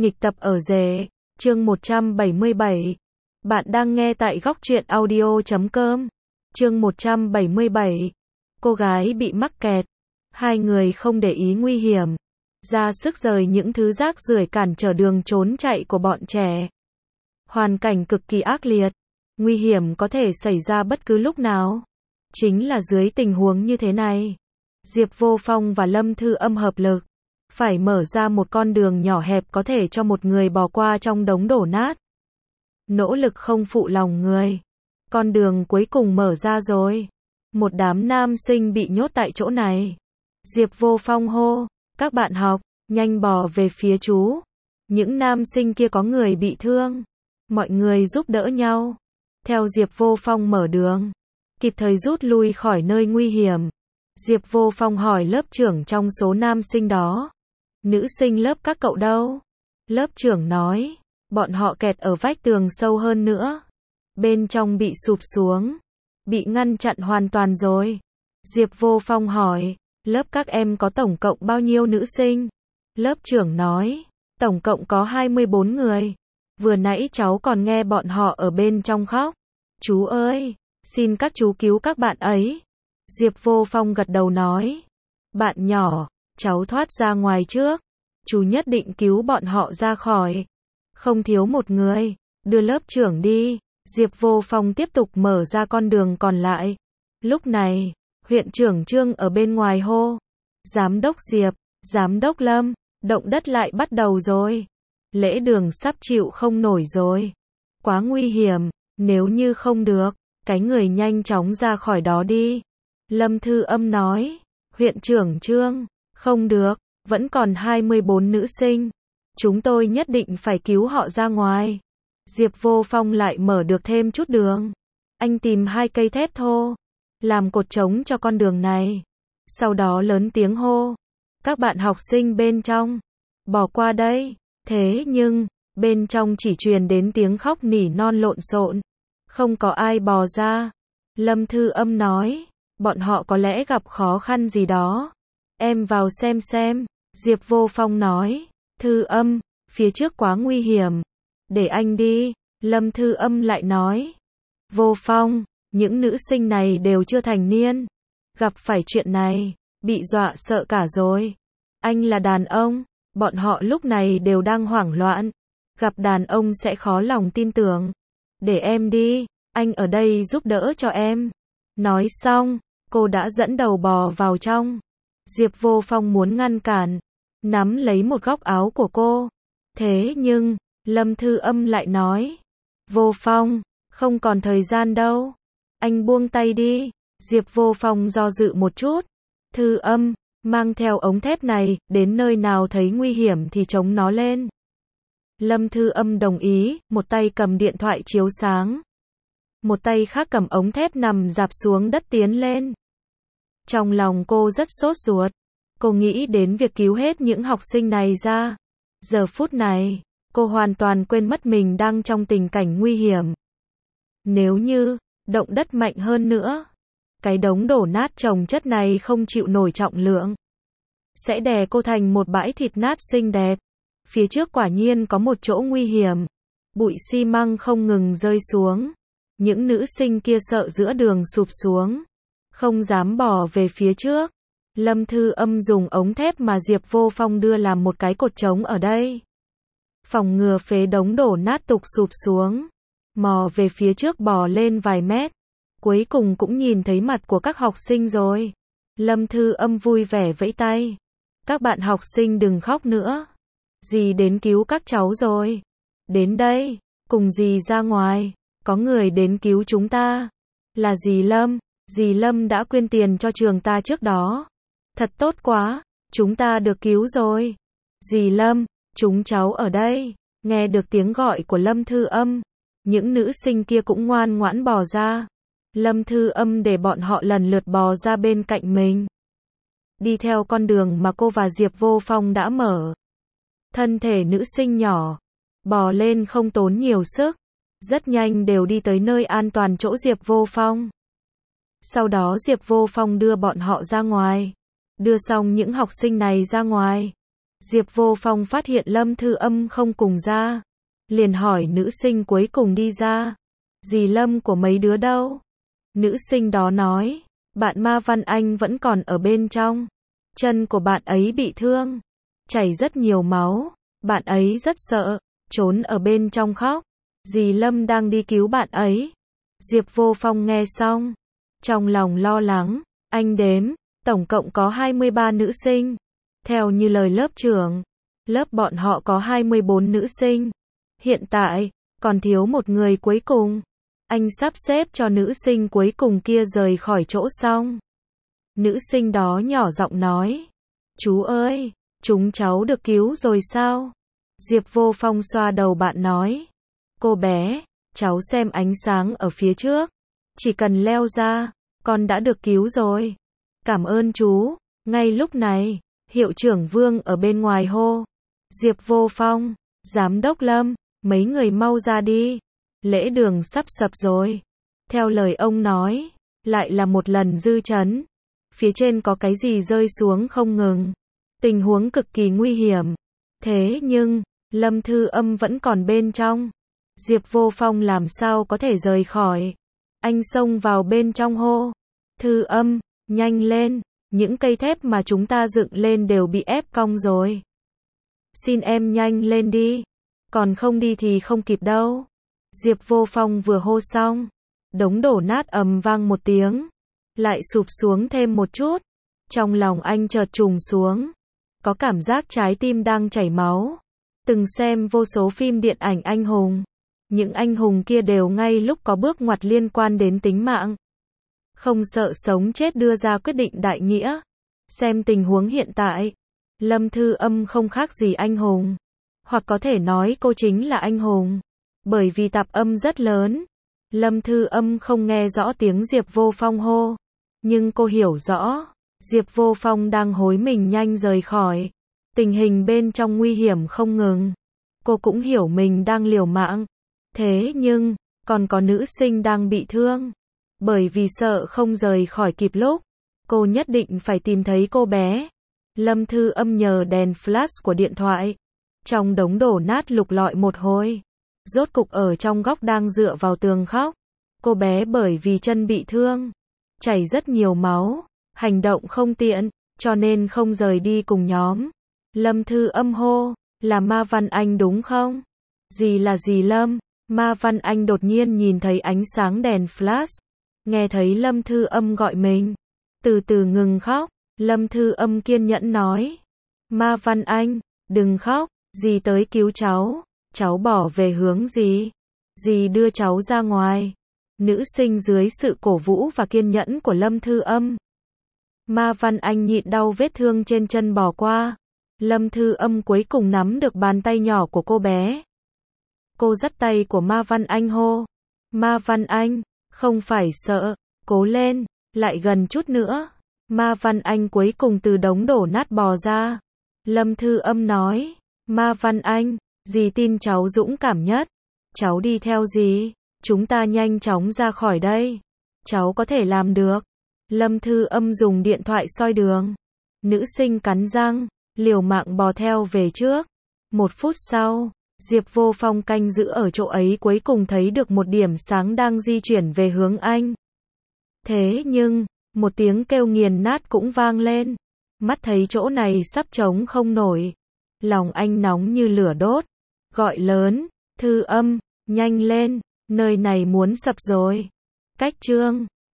Nghịch tập ở rể, chương 177. Bạn đang nghe tại góc truyện audio.com. Chương 177. Cô gái bị mắc kẹt. Hai người không để ý nguy hiểm, ra sức rời những thứ rác rưởi cản trở đường trốn chạy của bọn trẻ. Hoàn cảnh cực kỳ ác liệt, nguy hiểm có thể xảy ra bất cứ lúc nào. Chính là dưới tình huống như thế này, Diệp Vô Phong và Lâm Thư Âm hợp lực, phải mở ra một con đường nhỏ hẹp có thể cho một người bò qua trong đống đổ nát. Nỗ lực không phụ lòng người. Con đường cuối cùng mở ra rồi. Một đám nam sinh bị nhốt tại chỗ này. Diệp Vô Phong hô, các bạn học, nhanh bò về phía chú. Những nam sinh kia có người bị thương. Mọi người giúp đỡ nhau. Theo Diệp Vô Phong mở đường, kịp thời rút lui khỏi nơi nguy hiểm. Diệp Vô Phong hỏi lớp trưởng trong số nam sinh đó. Nữ sinh lớp các cậu đâu? Lớp trưởng nói, bọn họ kẹt ở vách tường sâu hơn nữa. Bên trong bị sụp xuống, bị ngăn chặn hoàn toàn rồi. Diệp Vô Phong hỏi, lớp các em có tổng cộng bao nhiêu nữ sinh? Lớp trưởng nói, tổng cộng có 24 người. Vừa nãy cháu còn nghe bọn họ ở bên trong khóc. Chú ơi, xin các chú cứu các bạn ấy. Diệp Vô Phong gật đầu nói, bạn nhỏ, cháu thoát ra ngoài trước. Chú nhất định cứu bọn họ ra khỏi. Không thiếu một người, đưa lớp trưởng đi. Diệp Vô Phong tiếp tục mở ra con đường còn lại. Lúc này, huyện trưởng Trương ở bên ngoài hô. Giám đốc Diệp, giám đốc Lâm, động đất lại bắt đầu rồi. Lễ đường sắp chịu không nổi rồi. Quá nguy hiểm, nếu như không được, cái người nhanh chóng ra khỏi đó đi. Lâm Thư Âm nói, huyện trưởng Trương, không được, vẫn còn 24 nữ sinh. Chúng tôi nhất định phải cứu họ ra ngoài. Diệp Vô Phong lại mở được thêm chút đường. Anh tìm 2 cây thép thô, làm cột trống cho con đường này. Sau đó lớn tiếng hô, các bạn học sinh bên trong, bỏ qua đây. Thế nhưng, bên trong chỉ truyền đến tiếng khóc nỉ non lộn xộn. Không có ai bò ra. Lâm Thư Âm nói, bọn họ có lẽ gặp khó khăn gì đó. Em vào xem. Diệp Vô Phong nói, Thư Âm, phía trước quá nguy hiểm. Để anh đi. Lâm Thư Âm lại nói, Vô Phong, những nữ sinh này đều chưa thành niên. Gặp phải chuyện này, bị dọa sợ cả rồi. Anh là đàn ông, bọn họ lúc này đều đang hoảng loạn. Gặp đàn ông sẽ khó lòng tin tưởng. Để em đi, anh ở đây giúp đỡ cho em. Nói xong, cô đã dẫn đầu bò vào trong. Diệp Vô Phong muốn ngăn cản, nắm lấy một góc áo của cô. Thế nhưng, Lâm Thư Âm lại nói, Vô Phong, không còn thời gian đâu. Anh buông tay đi. Diệp Vô Phong do dự một chút. Thư Âm, mang theo ống thép này, đến nơi nào thấy nguy hiểm thì chống nó lên. Lâm Thư Âm đồng ý, một tay cầm điện thoại chiếu sáng. Một tay khác cầm ống thép nằm rạp xuống đất tiến lên. Trong lòng cô rất sốt ruột. Cô nghĩ đến việc cứu hết những học sinh này ra. Giờ phút này, cô hoàn toàn quên mất mình đang trong tình cảnh nguy hiểm. Nếu như động đất mạnh hơn nữa, cái đống đổ nát chồng chất này không chịu nổi trọng lượng, sẽ đè cô thành một bãi thịt nát xinh đẹp. Phía trước quả nhiên có một chỗ nguy hiểm. Bụi xi măng không ngừng rơi xuống. Những nữ sinh kia sợ giữa đường sụp xuống, không dám bò về phía trước. Lâm Thư Âm dùng ống thép mà Diệp Vô Phong đưa làm một cái cột trống ở đây, phòng ngừa phế đống đổ nát tục sụp xuống. Mò về phía trước bò lên vài mét, cuối cùng cũng nhìn thấy mặt của các học sinh rồi. Lâm Thư Âm vui vẻ vẫy tay, các bạn học sinh đừng khóc nữa. Dì đến cứu các cháu rồi. Đến đây, cùng dì ra ngoài. Có người đến cứu chúng ta. Là dì Lâm. Dì Lâm đã quyên tiền cho trường ta trước đó. Thật tốt quá, chúng ta được cứu rồi. Dì Lâm, chúng cháu ở đây. Nghe được tiếng gọi của Lâm Thư Âm, những nữ sinh kia cũng ngoan ngoãn bò ra. Lâm Thư Âm để bọn họ lần lượt bò ra bên cạnh mình, đi theo con đường mà cô và Diệp Vô Phong đã mở. Thân thể nữ sinh nhỏ, bò lên không tốn nhiều sức, rất nhanh đều đi tới nơi an toàn chỗ Diệp Vô Phong. Sau đó Diệp Vô Phong đưa bọn họ ra ngoài. Đưa xong những học sinh này ra ngoài, Diệp Vô Phong phát hiện Lâm Thư Âm không cùng ra, liền hỏi nữ sinh cuối cùng đi ra, dì Lâm của mấy đứa đâu? Nữ sinh đó nói, bạn Ma Văn Anh vẫn còn ở bên trong, chân của bạn ấy bị thương, chảy rất nhiều máu, bạn ấy rất sợ, trốn ở bên trong khóc, dì Lâm đang đi cứu bạn ấy. Diệp Vô Phong nghe xong, trong lòng lo lắng, anh đếm, tổng cộng có 23 nữ sinh. Theo như lời lớp trưởng, lớp bọn họ có 24 nữ sinh. Hiện tại, còn thiếu một người cuối cùng. Anh sắp xếp cho nữ sinh cuối cùng kia rời khỏi chỗ xong. Nữ sinh đó nhỏ giọng nói, chú ơi, chúng cháu được cứu rồi sao? Diệp Vô Phong xoa đầu bạn nói, cô bé, cháu xem ánh sáng ở phía trước, chỉ cần leo ra, con đã được cứu rồi. Cảm ơn chú. Ngay lúc này, hiệu trưởng Vương ở bên ngoài hô, Diệp Vô Phong, giám đốc Lâm, mấy người mau ra đi, lễ đường sắp sập rồi. Theo lời ông nói, lại là một lần dư chấn, phía trên có cái gì rơi xuống không ngừng, tình huống cực kỳ nguy hiểm. Thế nhưng, Lâm Thư Âm vẫn còn bên trong. Diệp Vô Phong làm sao có thể rời khỏi. Anh xông vào bên trong hô, Thư Âm, nhanh lên, những cây thép mà chúng ta dựng lên đều bị ép cong rồi. Xin em nhanh lên đi, còn không đi thì không kịp đâu. Diệp Vô Phong vừa hô xong, đống đổ nát ầm vang một tiếng, lại sụp xuống thêm một chút. Trong lòng anh chợt trùng xuống, có cảm giác trái tim đang chảy máu. Từng xem vô số phim điện ảnh anh hùng, những anh hùng kia đều ngay lúc có bước ngoặt liên quan đến tính mạng, không sợ sống chết đưa ra quyết định đại nghĩa. Xem tình huống hiện tại, Lâm Thư Âm không khác gì anh hùng, hoặc có thể nói cô chính là anh hùng, bởi vì tạp âm rất lớn. Lâm Thư Âm không nghe rõ tiếng Diệp Vô Phong hô, nhưng cô hiểu rõ, Diệp Vô Phong đang hối mình nhanh rời khỏi. Tình hình bên trong nguy hiểm không ngừng. Cô cũng hiểu mình đang liều mạng. Thế nhưng, còn có nữ sinh đang bị thương. Bởi vì sợ không rời khỏi kịp lúc, cô nhất định phải tìm thấy cô bé. Lâm Thư Âm nhờ đèn flash của điện thoại, trong đống đổ nát lục lọi một hồi, rốt cục ở trong góc đang dựa vào tường khóc. Cô bé bởi vì chân bị thương, chảy rất nhiều máu, hành động không tiện, cho nên không rời đi cùng nhóm. Lâm Thư Âm hô, là Ma Văn Anh đúng không? Gì là gì Lâm? Ma Văn Anh đột nhiên nhìn thấy ánh sáng đèn flash, nghe thấy Lâm Thư Âm gọi mình, từ từ ngừng khóc. Lâm Thư Âm kiên nhẫn nói, Ma Văn Anh, đừng khóc, dì tới cứu cháu. Cháu bỏ về hướng gì? Dì đưa cháu ra ngoài. Nữ sinh dưới sự cổ vũ và kiên nhẫn của Lâm Thư Âm, Ma Văn Anh nhịn đau vết thương trên chân bỏ qua. Lâm Thư Âm cuối cùng nắm được bàn tay nhỏ của cô bé. Cô dắt tay của Ma Văn Anh hô, Ma Văn Anh, không phải sợ, cố lên, lại gần chút nữa. Ma Văn Anh cuối cùng từ đống đổ nát bò ra. Lâm Thư Âm nói, Ma Văn Anh, dì tin cháu dũng cảm nhất. Cháu đi theo dì, chúng ta nhanh chóng ra khỏi đây. Cháu có thể làm được. Lâm Thư Âm dùng điện thoại soi đường. Nữ sinh cắn răng, liều mạng bò theo về trước. 1 phút sau, Diệp Vô Phong canh giữ ở chỗ ấy cuối cùng thấy được một điểm sáng đang di chuyển về hướng anh. Thế nhưng, một tiếng kêu nghiền nát cũng vang lên. Mắt thấy chỗ này sắp chống không nổi. Lòng anh nóng như lửa đốt. Gọi lớn, Thư Âm, nhanh lên, nơi này muốn sập rồi. Cách chương